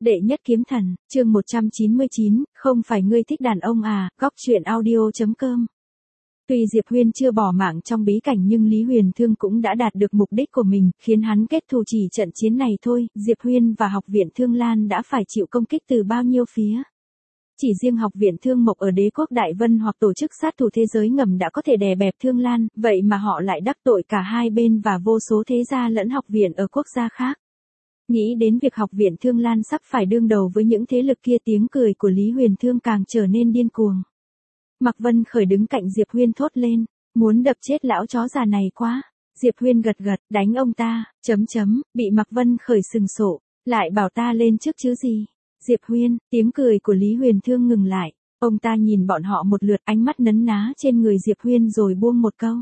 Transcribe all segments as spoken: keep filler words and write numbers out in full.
Đệ nhất kiếm thần, chương một trăm chín mươi chín, không phải ngươi thích đàn ông à, góc truyện audio.com. Tuy Diệp Huyên chưa bỏ mạng trong bí cảnh nhưng Lý Huyền Thương cũng đã đạt được mục đích của mình, khiến hắn kết thù chỉ trận chiến này thôi. Diệp Huyên và Học viện Thương Lan đã phải chịu công kích từ bao nhiêu phía. Chỉ riêng Học viện Thương Mộc ở Đế quốc Đại Vân hoặc tổ chức sát thủ thế giới ngầm đã có thể đè bẹp Thương Lan, vậy mà họ lại đắc tội cả hai bên và vô số thế gia lẫn học viện ở quốc gia khác. Nghĩ đến việc Học viện Thương Lan sắp phải đương đầu với những thế lực kia, tiếng cười của Lý Huyền Thương càng trở nên điên cuồng. Mạc Vân Khởi đứng cạnh Diệp Huyên thốt lên, muốn đập chết lão chó già này quá. Diệp Huyên gật gật, đánh ông ta, chấm chấm, bị Mạc Vân Khởi sừng sộ, lại bảo ta lên trước chứ gì. Diệp Huyên, tiếng cười của Lý Huyền Thương ngừng lại, ông ta nhìn bọn họ một lượt, ánh mắt nấn ná trên người Diệp Huyên rồi buông một câu.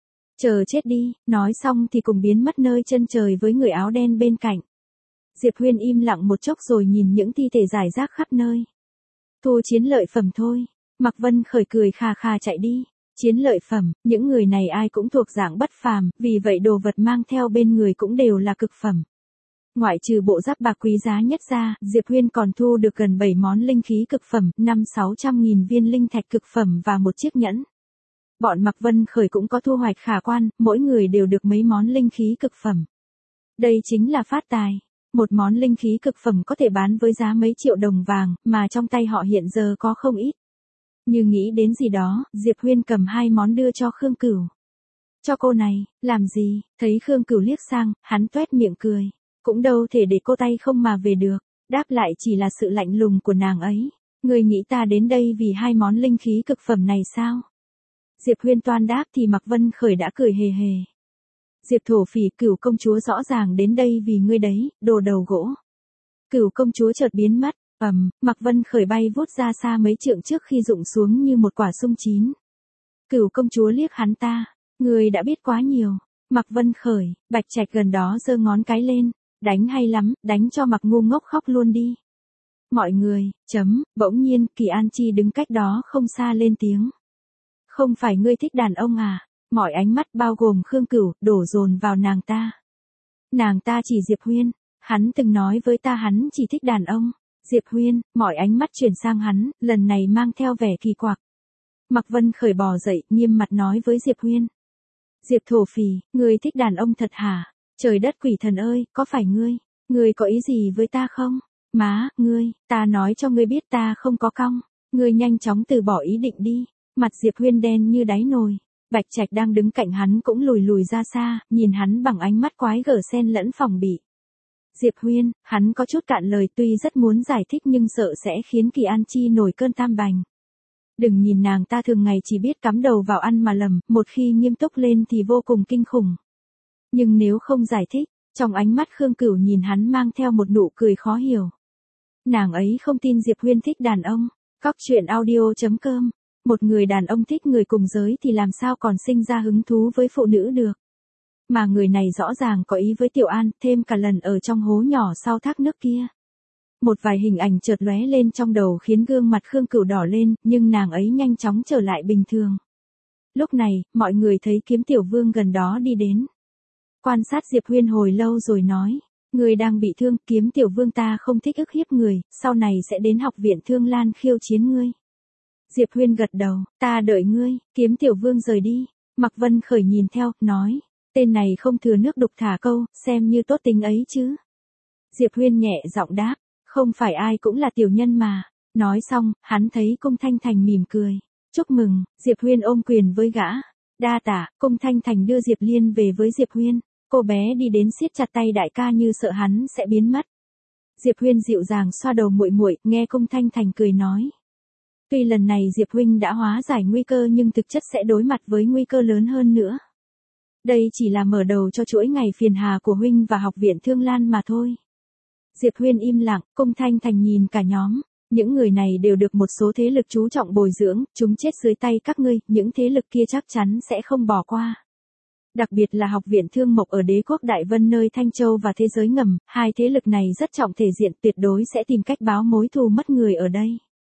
Chờ chết đi, nói xong thì cùng biến mất nơi chân trời với người áo đen bên cạnh. Diệp Huyên im lặng một chốc rồi nhìn những thi thể rải rác khắp nơi. Thu chiến lợi phẩm thôi. Mạc Vân Khởi cười khà khà chạy đi. Chiến lợi phẩm, những người này ai cũng thuộc dạng bất phàm, vì vậy đồ vật mang theo bên người cũng đều là cực phẩm. Ngoại trừ bộ giáp bạc quý giá nhất ra, Diệp Huyên còn thu được gần bảy món linh khí cực phẩm, năm sáu trăm nghìn viên linh thạch cực phẩm và một chiếc nhẫn. Bọn Mạc Vân Khởi cũng có thu hoạch khả quan, mỗi người đều được mấy món linh khí cực phẩm. Đây chính là phát tài. Một món linh khí cực phẩm có thể bán với giá mấy triệu đồng vàng, mà trong tay họ hiện giờ có không ít. Như nghĩ đến gì đó, Diệp Huyên cầm hai món đưa cho Khương Cửu. Cho cô này, làm gì? Thấy Khương Cửu liếc sang, hắn toét miệng cười. Cũng đâu thể để cô tay không mà về được. Đáp lại chỉ là sự lạnh lùng của nàng ấy. Người nghĩ ta đến đây vì hai món linh khí cực phẩm này sao? Diệp Huyên toan đáp thì Mạc Vân Khởi đã cười hề hề. Diệp thổ phỉ, Cửu công chúa rõ ràng đến đây vì ngươi đấy, đồ đầu gỗ. Cửu công chúa chợt biến mất, ầm, Mạc Vân Khởi bay vút ra xa mấy trượng trước khi rụng xuống như một quả sung chín. Cửu công chúa liếc hắn ta, ngươi đã biết quá nhiều. Mạc Vân Khởi, Bạch Trạch gần đó giơ ngón cái lên, đánh hay lắm, đánh cho Mạc ngu ngốc khóc luôn đi. Mọi người, chấm, bỗng nhiên, Kỳ An Chi đứng cách đó không xa lên tiếng. Không phải ngươi thích đàn ông à? Mọi ánh mắt bao gồm Khương Cửu, đổ dồn vào nàng ta. Nàng ta chỉ Diệp Huyên, hắn từng nói với ta hắn chỉ thích đàn ông. Diệp Huyên, mọi ánh mắt chuyển sang hắn, lần này mang theo vẻ kỳ quặc. Mạc Vân Khởi bò dậy, nghiêm mặt nói với Diệp Huyên. Diệp thổ phỉ, ngươi thích đàn ông thật hả? Trời đất quỷ thần ơi, có phải ngươi? Ngươi có ý gì với ta không? Má, ngươi, ta nói cho ngươi biết ta không có cong. Ngươi nhanh chóng từ bỏ ý định đi. Mặt Diệp Huyên đen như đáy nồi. Bạch Trạch đang đứng cạnh hắn cũng lùi lùi ra xa, nhìn hắn bằng ánh mắt quái gở xen lẫn phòng bị. Diệp Huyên, hắn có chút cạn lời, tuy rất muốn giải thích nhưng sợ sẽ khiến Kỳ An Chi nổi cơn tam bành. Đừng nhìn nàng ta thường ngày chỉ biết cắm đầu vào ăn mà lầm, một khi nghiêm túc lên thì vô cùng kinh khủng. Nhưng nếu không giải thích, trong ánh mắt Khương Cửu nhìn hắn mang theo một nụ cười khó hiểu. Nàng ấy không tin Diệp Huyên thích đàn ông. Góc truyện audio.com. Một người đàn ông thích người cùng giới thì làm sao còn sinh ra hứng thú với phụ nữ được. Mà người này rõ ràng có ý với Tiểu An, thêm cả lần ở trong hố nhỏ sau thác nước kia. Một vài hình ảnh chợt lóe lên trong đầu khiến gương mặt Khương Cửu đỏ lên, nhưng nàng ấy nhanh chóng trở lại bình thường. Lúc này, mọi người thấy Kiếm Tiểu Vương gần đó đi đến. Quan sát Diệp Huyên hồi lâu rồi nói, người đang bị thương, Kiếm Tiểu Vương ta không thích ức hiếp người, sau này sẽ đến Học viện Thương Lan khiêu chiến ngươi. Diệp Huyên gật đầu, ta đợi ngươi. Kiếm Tiểu Vương rời đi. Mạc Vân Khởi nhìn theo, nói, tên này không thừa nước đục thả câu, xem như tốt tính ấy chứ. Diệp Huyên nhẹ giọng đáp, không phải ai cũng là tiểu nhân mà. Nói xong, hắn thấy Cung Thanh Thành mỉm cười. Chúc mừng. Diệp Huyên ôm quyền với gã. Đa tạ. Cung Thanh Thành đưa Diệp Liên về với Diệp Huyên. Cô bé đi đến siết chặt tay đại ca như sợ hắn sẽ biến mất. Diệp Huyên dịu dàng xoa đầu muội muội, nghe Cung Thanh Thành cười nói. Tuy lần này Diệp huynh đã hóa giải nguy cơ nhưng thực chất sẽ đối mặt với nguy cơ lớn hơn nữa. Đây chỉ là mở đầu cho chuỗi ngày phiền hà của huynh và Học viện Thương Lan mà thôi. Diệp Huyên im lặng, Cung Thanh Thành nhìn cả nhóm. Những người này đều được một số thế lực chú trọng bồi dưỡng, chúng chết dưới tay các ngươi, những thế lực kia chắc chắn sẽ không bỏ qua. Đặc biệt là Học viện Thương Mộc ở Đế quốc Đại Vân nơi Thanh Châu và thế giới ngầm, hai thế lực này rất trọng thể diện, tuyệt đối sẽ tìm cách báo mối thù mất người ở đây.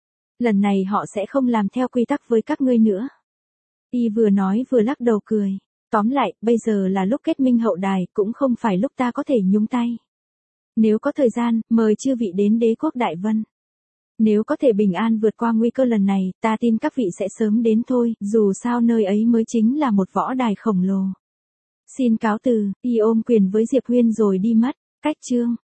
Lần này họ sẽ không làm theo quy tắc với các ngươi nữa. Y vừa nói vừa lắc đầu cười. Tóm lại, bây giờ là lúc kết minh hậu đài, cũng không phải lúc ta có thể nhúng tay. Nếu có thời gian, mời chư vị đến đế quốc Đại Vân. Nếu có thể bình an vượt qua nguy cơ lần này, ta tin các vị sẽ sớm đến thôi, dù sao nơi ấy mới chính là một võ đài khổng lồ. Xin cáo từ, y ôm quyền với Diệp Huyên rồi đi mất. Cách chương